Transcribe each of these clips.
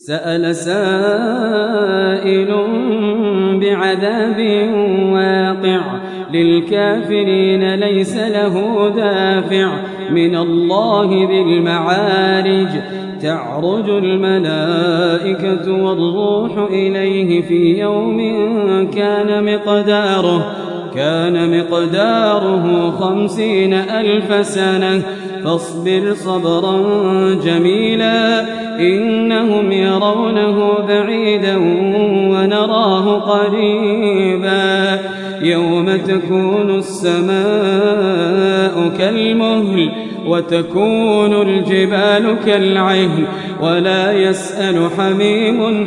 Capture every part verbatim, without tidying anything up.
سأل سائل بعذاب واقع للكافرين ليس له دافع من الله ذي المعارج تعرج الملائكة والروح إليه في يوم كان مقداره كان مقداره خمسين ألف سنة فاصبر صبرا جميلا إنهم يرونه بعيدا ونراه قريبا يوم تكون السماء كالمهل وتكون الجبال كالعهن ولا يسأل حميم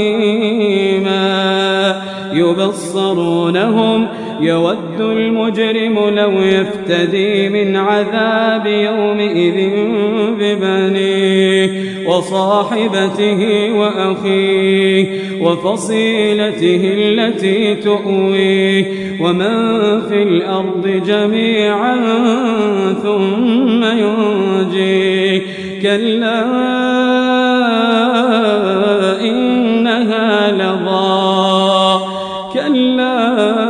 حميما يبصرونهم يود المجرم لو يفتدي من عذاب يومئذ ببنيه وصاحبته وأخيه وفصيلته التي تؤويه ومن في الأرض جميعا ثم ينجيه كلا إنها لظى كلا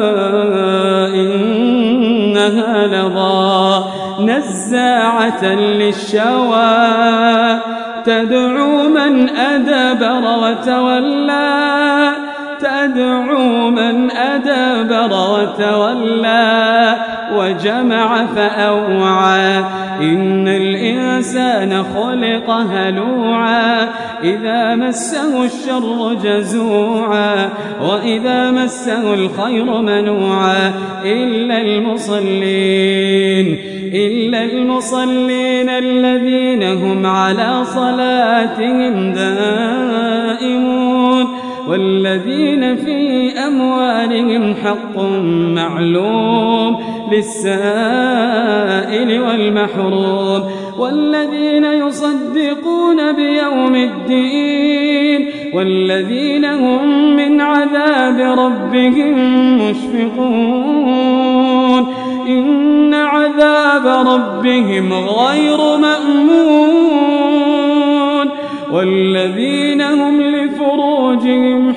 إنها لظى نزاعة للشوى تدعو من أدبر وتولى تدعو من أدبر وتولى وجمع فأوعى إن الإنسان خلق هلوعا إذا مسه الشر جزوعا وإذا مسه الخير منوعا إلا المصلين إلا المصلين الذين هم على صلاتهم دائمون والذين في أموالهم حق معلوم للسائل والمحروم والذين يصدقون بيوم الدين والذين هم من عذاب ربهم مشفقون إن عذاب ربهم غير مأمون والذين هم لفروجهم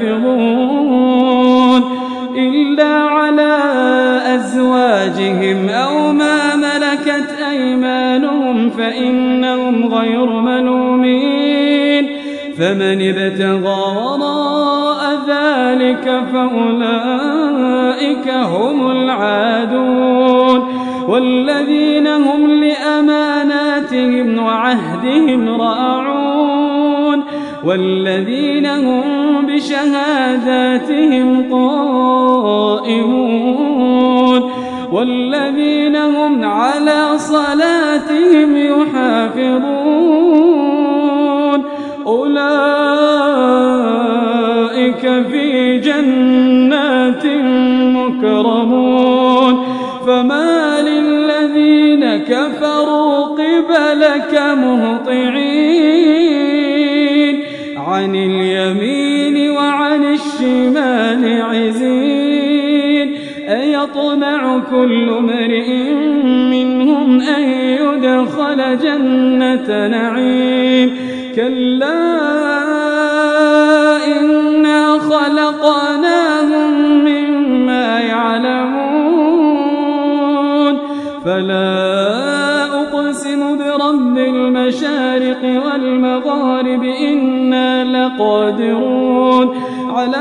حافظون إلا على أزواجهم أو ما ملكت أيمانهم فإنهم غير ملومين فمن ابتغى وراء ذلك فأولئك هم العادون والذين هم لأماناتهم وعهدهم راعون والذين هم بشهاداتهم قائمون والذين هم على صلاتهم يحافظون أولئك في جنات مكرمون فما للذين كفروا قبلك مهطعين عن اليمين وعن الشمال عزين أيطمع كل امرئ منهم أن يدخل جنة نعيم كلا إنا خلقناهم مما يعلمون فلا أقسم برب المشارق والمغارب إنا لقادرون على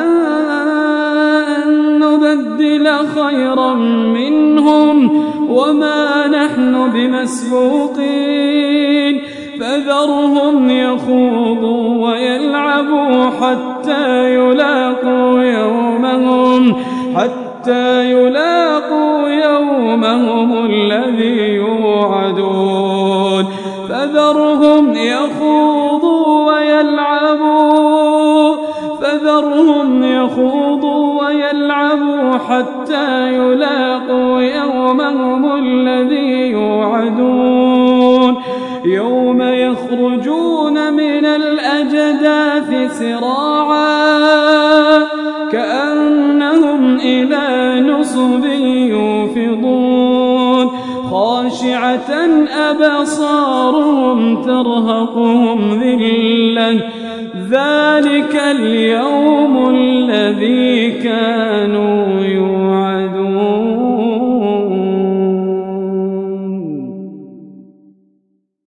أن نبدل خيرا منهم وما نحن بمسبوقين فذرهم يخوضوا ويلعبوا حتى يلاقوا يومهم حتى يلاقوا يومهم الذي يوعدون فذرهم يخوضوا ويلعبوا فذرهم يخوضوا ويلعبوا حتى يلاقوا يومهم الذي يوعدون يوم يخرجون من الأجداث سراعا كأنهم إلى نصب يوفضون خاشعة أبصارهم ترهقهم ذلة ذلك اليوم الذي كانوا